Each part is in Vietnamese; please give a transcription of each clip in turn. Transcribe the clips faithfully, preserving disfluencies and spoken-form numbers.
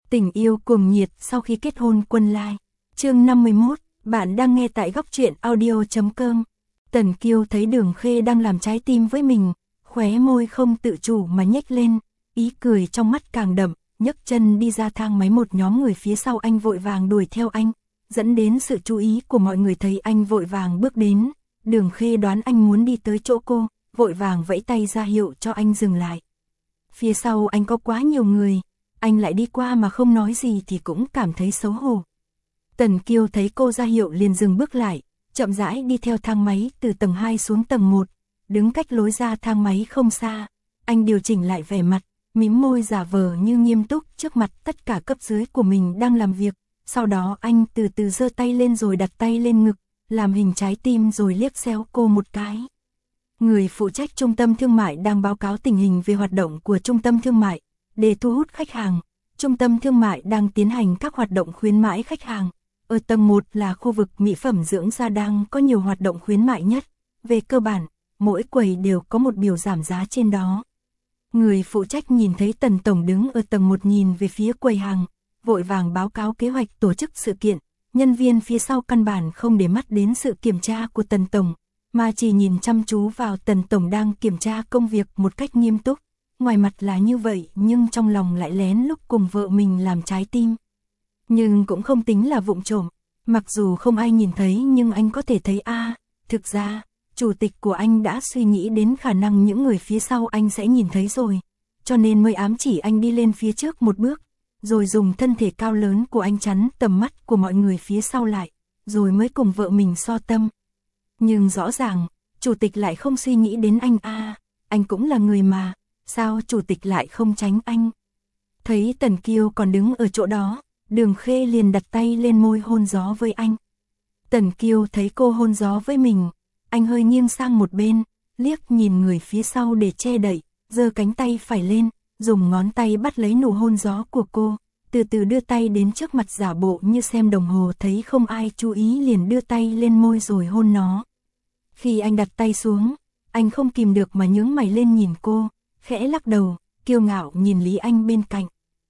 Tình yêu cuồng nhiệt sau khi kết hôn Quân Lai. Chương năm mươi mốt, bạn đang nghe tại góc truyện audio chấm com. Tần Kiêu thấy Đường Khê đang làm trái tim với mình, khóe môi không tự chủ mà nhếch lên, ý cười trong mắt càng đậm, nhấc chân đi ra thang máy. Một nhóm người phía sau anh vội vàng đuổi theo anh, dẫn đến sự chú ý của mọi người. Thấy anh vội vàng bước đến, Đường Khê đoán anh muốn đi tới chỗ cô, vội vàng vẫy tay ra hiệu cho anh dừng lại. Phía sau anh có quá nhiều người, anh lại đi qua mà không nói gì thì cũng cảm thấy xấu hổ. Tần Kiêu thấy cô ra hiệu liền dừng bước lại, chậm rãi đi theo thang máy từ tầng hai xuống tầng một, đứng cách lối ra thang máy không xa. Anh điều chỉnh lại vẻ mặt, mím môi giả vờ như nghiêm túc trước mặt tất cả cấp dưới của mình đang làm việc. Sau đó anh từ từ giơ tay lên rồi đặt tay lên ngực, làm hình trái tim rồi liếc xéo cô một cái. Người phụ trách trung tâm thương mại đang báo cáo tình hình về hoạt động của trung tâm thương mại. Để thu hút khách hàng, trung tâm thương mại đang tiến hành các hoạt động khuyến mãi khách hàng. Ở tầng một là khu vực mỹ phẩm dưỡng da đang có nhiều hoạt động khuyến mại nhất. Về cơ bản, mỗi quầy đều có một biểu giảm giá trên đó. Người phụ trách nhìn thấy Tần Tổng đứng ở tầng một nhìn về phía quầy hàng, vội vàng báo cáo kế hoạch tổ chức sự kiện. Nhân viên phía sau căn bản không để mắt đến sự kiểm tra của Tần Tổng, mà chỉ nhìn chăm chú vào Tần Tổng đang kiểm tra công việc một cách nghiêm túc. Ngoài mặt là như vậy nhưng trong lòng lại lén lúc cùng vợ mình làm trái tim. Nhưng cũng không tính là vụng trộm, mặc dù không ai nhìn thấy nhưng anh có thể thấy a, à, thực ra, chủ tịch của anh đã suy nghĩ đến khả năng những người phía sau anh sẽ nhìn thấy rồi, cho nên mới ám chỉ anh đi lên phía trước một bước, rồi dùng thân thể cao lớn của anh chắn tầm mắt của mọi người phía sau lại, rồi mới cùng vợ mình so tâm. Nhưng rõ ràng, chủ tịch lại không suy nghĩ đến anh a, à, anh cũng là người mà. Sao chủ tịch lại không tránh anh? Thấy Tần Kiêu còn đứng ở chỗ đó, Đường Khê liền đặt tay lên môi hôn gió với anh. Tần Kiêu thấy cô hôn gió với mình, anh hơi nghiêng sang một bên, liếc nhìn người phía sau để che đậy, giơ cánh tay phải lên, dùng ngón tay bắt lấy nụ hôn gió của cô, từ từ đưa tay đến trước mặt giả bộ như xem đồng hồ, thấy không ai chú ý liền đưa tay lên môi rồi hôn nó. Khi anh đặt tay xuống, anh không kìm được mà nhướng mày lên nhìn cô, khẽ lắc đầu, kiêu ngạo nhìn Lý Anh bên cạnh.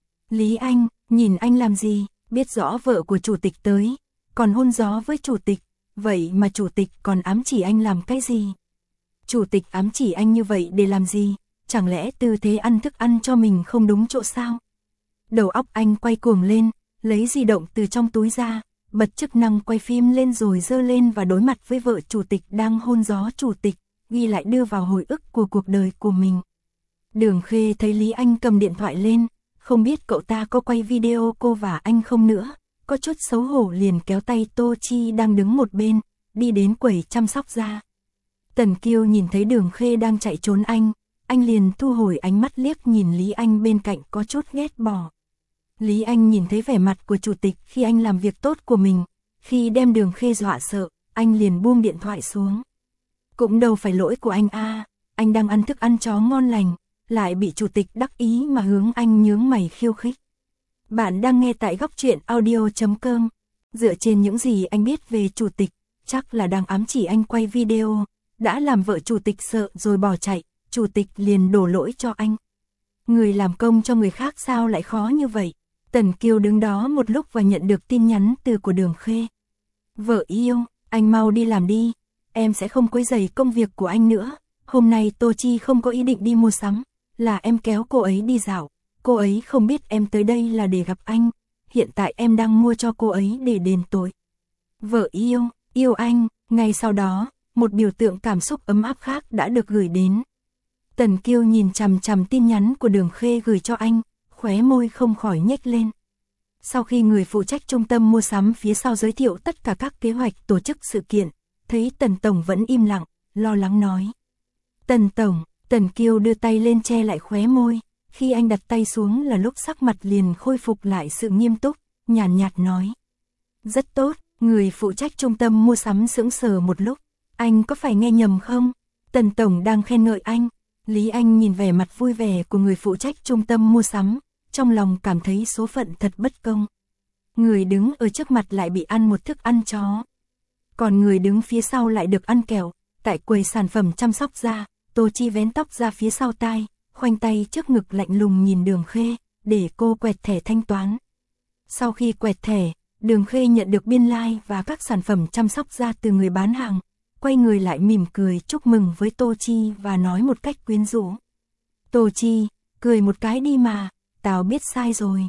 Lý Anh, nhìn anh làm gì, biết rõ vợ của chủ tịch tới, còn hôn gió với chủ tịch, vậy mà chủ tịch còn ám chỉ anh làm cái gì? Chủ tịch ám chỉ anh như vậy để làm gì? Chẳng lẽ tư thế ăn thức ăn cho mình không đúng chỗ sao? Đầu óc anh quay cuồng lên, lấy di động từ trong túi ra, bật chức năng quay phim lên rồi giơ lên và đối mặt với vợ chủ tịch đang hôn gió chủ tịch, ghi lại đưa vào hồi ức của cuộc đời của mình. Đường Khê thấy Lý Anh cầm điện thoại lên, không biết cậu ta có quay video cô và anh không nữa, có chút xấu hổ liền kéo tay Tô Chi đang đứng một bên, đi đến quầy chăm sóc da. Tần Kiêu nhìn thấy Đường Khê đang chạy trốn anh, anh liền thu hồi ánh mắt liếc nhìn Lý Anh bên cạnh có chút ghét bỏ. Lý Anh nhìn thấy vẻ mặt của chủ tịch khi anh làm việc tốt của mình, khi đem Đường Khê dọa sợ, anh liền buông điện thoại xuống. Cũng đâu phải lỗi của anh a, à, anh đang ăn thức ăn chó ngon lành, lại bị chủ tịch đắc ý mà hướng anh nhướng mày khiêu khích. Bạn đang nghe tại góc truyện audio chấm com. Dựa trên những gì anh biết về chủ tịch, chắc là đang ám chỉ anh quay video, đã làm vợ chủ tịch sợ rồi bỏ chạy, chủ tịch liền đổ lỗi cho anh. Người làm công cho người khác sao lại khó như vậy? Tần Kiêu đứng đó một lúc và nhận được tin nhắn từ của Đường Khê. Vợ yêu, anh mau đi làm đi, em sẽ không quấy rầy công việc của anh nữa. Hôm nay Tô Chi không có ý định đi mua sắm, là em kéo cô ấy đi dạo, cô ấy không biết em tới đây là để gặp anh, hiện tại em đang mua cho cô ấy để đền tội. Vợ yêu, yêu anh, ngay sau đó, một biểu tượng cảm xúc ấm áp khác đã được gửi đến. Tần Kiêu nhìn chằm chằm tin nhắn của Đường Khê gửi cho anh, khóe môi không khỏi nhếch lên. Sau khi người phụ trách trung tâm mua sắm phía sau giới thiệu tất cả các kế hoạch tổ chức sự kiện, thấy Tần Tổng vẫn im lặng, lo lắng nói. Tần Tổng, Tần Kiêu đưa tay lên che lại khóe môi, khi anh đặt tay xuống là lúc sắc mặt liền khôi phục lại sự nghiêm túc, nhàn nhạt, nhạt nói. Rất tốt, người phụ trách trung tâm mua sắm sững sờ một lúc, anh có phải nghe nhầm không? Tần Tổng đang khen ngợi anh. Lý Anh nhìn vẻ mặt vui vẻ của người phụ trách trung tâm mua sắm, trong lòng cảm thấy số phận thật bất công. Người đứng ở trước mặt lại bị ăn một thức ăn chó, còn người đứng phía sau lại được ăn kẹo. Tại quầy sản phẩm chăm sóc da, Tô Chi vén tóc ra phía sau tai, khoanh tay trước ngực lạnh lùng nhìn Đường Khê, để cô quẹt thẻ thanh toán, Sau khi quẹt thẻ, Đường Khê nhận được biên lai like và các sản phẩm chăm sóc da từ người bán hàng, quay người lại mỉm cười chúc mừng với Tô Chi và nói một cách quyến rũ. Tô Chi, cười một cái đi mà, tao biết sai rồi.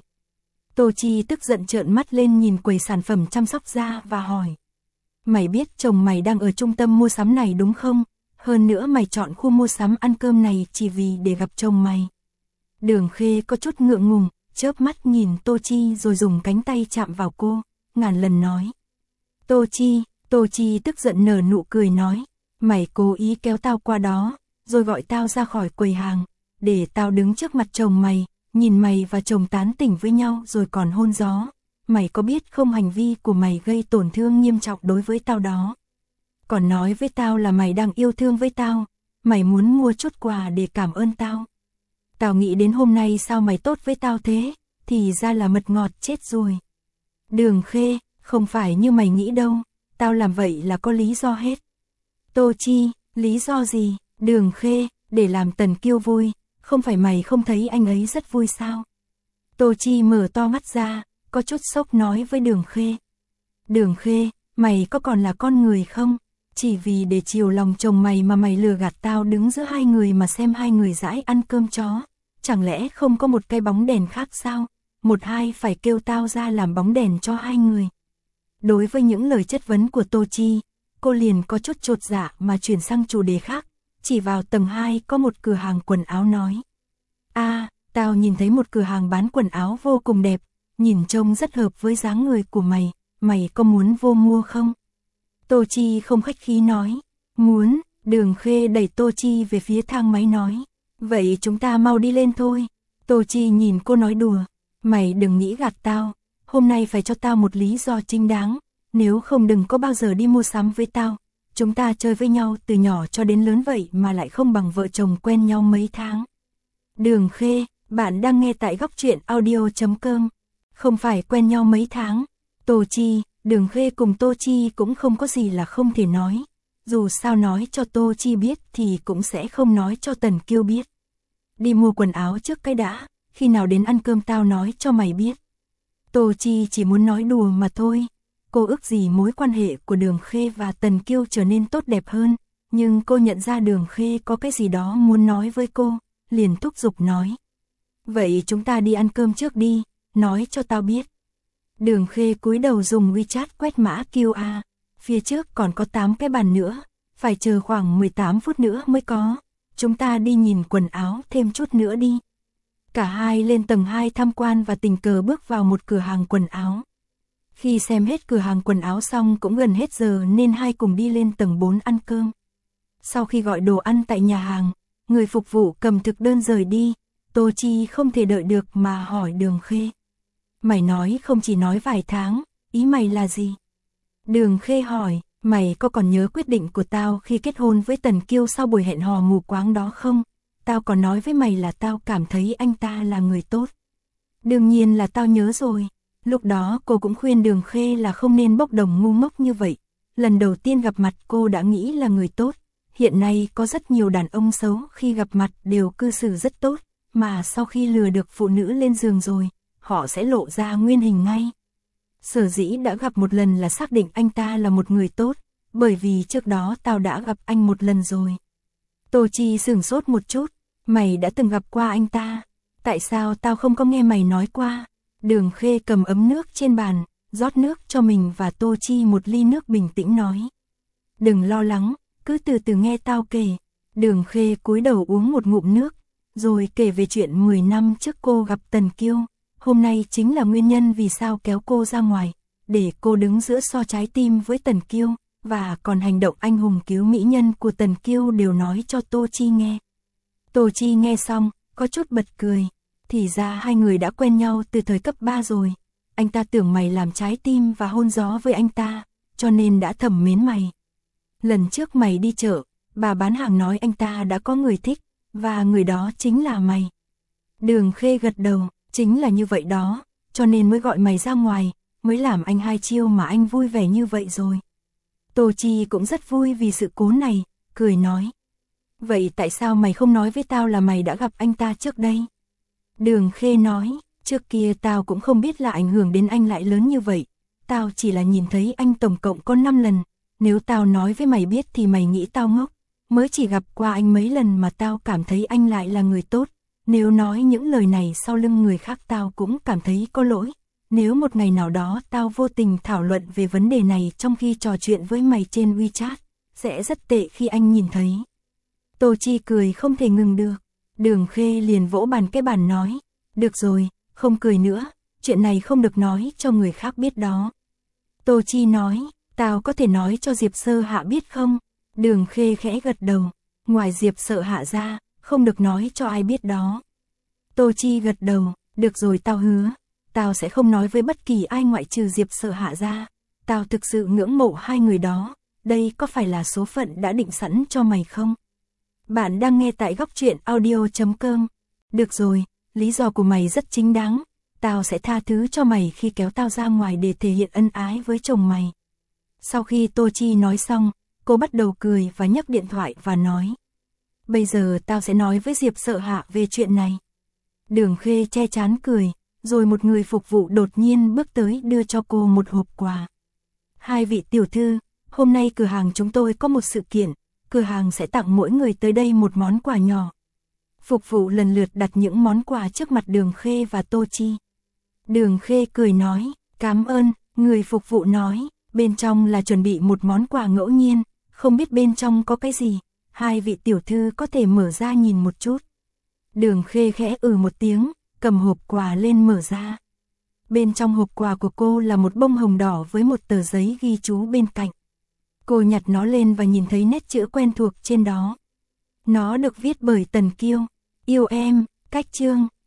Tô Chi tức giận trợn mắt lên nhìn quầy sản phẩm chăm sóc da và hỏi. Mày biết chồng mày đang ở trung tâm mua sắm này đúng không? Hơn nữa mày chọn khu mua sắm ăn cơm này chỉ vì để gặp chồng mày. Đường Khê có chút ngượng ngùng, chớp mắt nhìn Tô Chi rồi dùng cánh tay chạm vào cô, ngàn lần nói. Tô Chi, Tô Chi tức giận nở nụ cười nói. Mày cố ý kéo tao qua đó, rồi gọi tao ra khỏi quầy hàng, để tao đứng trước mặt chồng mày, nhìn mày và chồng tán tỉnh với nhau rồi còn hôn gió. Mày có biết không, hành vi của mày gây tổn thương nghiêm trọng đối với tao đó. Còn nói với tao là mày đang yêu thương với tao, mày muốn mua chút quà để cảm ơn tao. Tao nghĩ đến hôm nay sao mày tốt với tao thế, thì ra là mật ngọt chết rồi. Đường Khê, không phải như mày nghĩ đâu, tao làm vậy là có lý do hết. Tô Chi, lý do gì? Đường Khê, để làm Tần Kiêu vui, không phải mày không thấy anh ấy rất vui sao? Tô Chi mở to mắt ra, có chút sốc nói với Đường Khê. Đường Khê, mày có còn là con người không? Chỉ vì để chiều lòng chồng mày mà mày lừa gạt tao đứng giữa hai người mà xem hai người dãi ăn cơm chó. Chẳng lẽ không có một cái bóng đèn khác sao? Một hai phải kêu tao ra làm bóng đèn cho hai người. Đối với những lời chất vấn của Tô Chi, cô liền có chút chột dạ mà chuyển sang chủ đề khác. Chỉ vào tầng hai có một cửa hàng quần áo nói. À, tao nhìn thấy một cửa hàng bán quần áo vô cùng đẹp, nhìn trông rất hợp với dáng người của mày, mày có muốn vô mua không? Tô Chi không khách khí nói. Muốn. Đường Khê đẩy Tô Chi về phía thang máy nói. Vậy chúng ta mau đi lên thôi. Tô Chi nhìn cô nói đùa. Mày đừng nghĩ gạt tao, hôm nay phải cho tao một lý do chính đáng, nếu không đừng có bao giờ đi mua sắm với tao. Chúng ta chơi với nhau từ nhỏ cho đến lớn vậy mà lại không bằng vợ chồng quen nhau mấy tháng. Đường Khê, bạn đang nghe tại góc truyện audio chấm com. Không phải quen nhau mấy tháng. Tô Chi, Đường Khê cùng Tô Chi cũng không có gì là không thể nói. Dù sao nói cho Tô Chi biết thì cũng sẽ không nói cho Tần Kiêu biết. Đi mua quần áo trước cái đã, khi nào đến ăn cơm tao nói cho mày biết. Tô Chi chỉ muốn nói đùa mà thôi. Cô ước gì mối quan hệ của Đường Khê và Tần Kiêu trở nên tốt đẹp hơn, nhưng cô nhận ra Đường Khê có cái gì đó muốn nói với cô, liền thúc giục nói. Vậy chúng ta đi ăn cơm trước đi, nói cho tao biết. Đường Khê cúi đầu dùng WeChat quét mã quy rờ, phía trước còn có tám cái bàn nữa, phải chờ khoảng mười tám phút nữa mới có. Chúng ta đi nhìn quần áo thêm chút nữa đi. Cả hai lên tầng hai tham quan và tình cờ bước vào một cửa hàng quần áo. Khi xem hết cửa hàng quần áo xong cũng gần hết giờ nên hai cùng đi lên tầng bốn ăn cơm. Sau khi gọi đồ ăn tại nhà hàng, người phục vụ cầm thực đơn rời đi, Tô Chi không thể đợi được mà hỏi Đường Khê. Mày nói không chỉ nói vài tháng, ý mày là gì? Đường Khê hỏi, mày có còn nhớ quyết định của tao khi kết hôn với Tần Kiêu sau buổi hẹn hò mù quáng đó không? Tao còn nói với mày là tao cảm thấy anh ta là người tốt. Đương nhiên là tao nhớ rồi. Lúc đó cô cũng khuyên Đường Khê là không nên bốc đồng ngu ngốc như vậy. Lần đầu tiên gặp mặt cô đã nghĩ là người tốt. Hiện nay có rất nhiều đàn ông xấu khi gặp mặt đều cư xử rất tốt, mà sau khi lừa được phụ nữ lên giường rồi, họ sẽ lộ ra nguyên hình ngay. Sở dĩ đã gặp một lần là xác định anh ta là một người tốt, bởi vì trước đó tao đã gặp anh một lần rồi. Tô Chi sửng sốt một chút, mày đã từng gặp qua anh ta, tại sao tao không có nghe mày nói qua? Đường Khê cầm ấm nước trên bàn, rót nước cho mình và Tô Chi một ly nước bình tĩnh nói. Đừng lo lắng, cứ từ từ nghe tao kể. Đường Khê cúi đầu uống một ngụm nước, rồi kể về chuyện mười năm trước cô gặp Tần Kiêu. Hôm nay chính là nguyên nhân vì sao kéo cô ra ngoài, để cô đứng giữa so trái tim với Tần Kiêu, và còn hành động anh hùng cứu mỹ nhân của Tần Kiêu đều nói cho Tô Chi nghe. Tô Chi nghe xong, có chút bật cười. Thì ra hai người đã quen nhau từ thời cấp ba rồi. Anh ta tưởng mày làm trái tim và hôn gió với anh ta, cho nên đã thầm mến mày. Lần trước mày đi chợ, bà bán hàng nói anh ta đã có người thích, và người đó chính là mày. Đường Khê gật đầu, chính là như vậy đó, cho nên mới gọi mày ra ngoài, mới làm anh hai chiêu mà anh vui vẻ như vậy rồi. Tô Chi cũng rất vui vì sự cố này, cười nói. Vậy tại sao mày không nói với tao là mày đã gặp anh ta trước đây? Đường Khê nói, Trước kia tao cũng không biết là ảnh hưởng đến anh lại lớn như vậy, tao chỉ là nhìn thấy anh tổng cộng có năm lần, nếu tao nói với mày biết thì mày nghĩ tao ngốc, mới chỉ gặp qua anh mấy lần mà tao cảm thấy anh lại là người tốt, nếu nói những lời này sau lưng người khác tao cũng cảm thấy có lỗi, nếu một ngày nào đó tao vô tình thảo luận về vấn đề này trong khi trò chuyện với mày trên WeChat, sẽ rất tệ khi anh nhìn thấy. Tô Chi cười không thể ngừng được, Đường Khê liền vỗ bàn cái bàn nói, được rồi, không cười nữa, chuyện này không được nói cho người khác biết đó. Tô Chi nói, tao có thể nói cho Diệp Sơ Hạ biết không? Đường Khê khẽ gật đầu, ngoài Diệp Sơ Hạ ra, không được nói cho ai biết đó. Tô Chi gật đầu, được rồi tao hứa, tao sẽ không nói với bất kỳ ai ngoại trừ Diệp Sơ Hạ ra, tao thực sự ngưỡng mộ hai người đó, đây có phải là số phận đã định sẵn cho mày không? Bạn đang nghe tại góc truyện audio chấm com. Được rồi, lý do của mày rất chính đáng, tao sẽ tha thứ cho mày khi kéo tao ra ngoài để thể hiện ân ái với chồng mày. Sau khi Tô Chi nói xong, cô bắt đầu cười và nhấc điện thoại và nói, bây giờ tao sẽ nói với Diệp Sợ Hạ về chuyện này. Đường Khê che chán cười, rồi một người phục vụ đột nhiên bước tới đưa cho cô một hộp quà. Hai vị tiểu thư, hôm nay cửa hàng chúng tôi có một sự kiện, cửa hàng sẽ tặng mỗi người tới đây một món quà nhỏ. Phục vụ lần lượt đặt những món quà trước mặt Đường Khê và Tô Chi. Đường Khê cười nói, cảm ơn, người phục vụ nói, bên trong là chuẩn bị một món quà ngẫu nhiên, không biết bên trong có cái gì, hai vị tiểu thư có thể mở ra nhìn một chút. Đường Khê khẽ ừ một tiếng, cầm hộp quà lên mở ra. Bên trong hộp quà của cô là một bông hồng đỏ với một tờ giấy ghi chú bên cạnh. Cô nhặt nó lên và nhìn thấy nét chữ quen thuộc trên đó. Nó được viết bởi Tần Kiêu, yêu em, cách chương.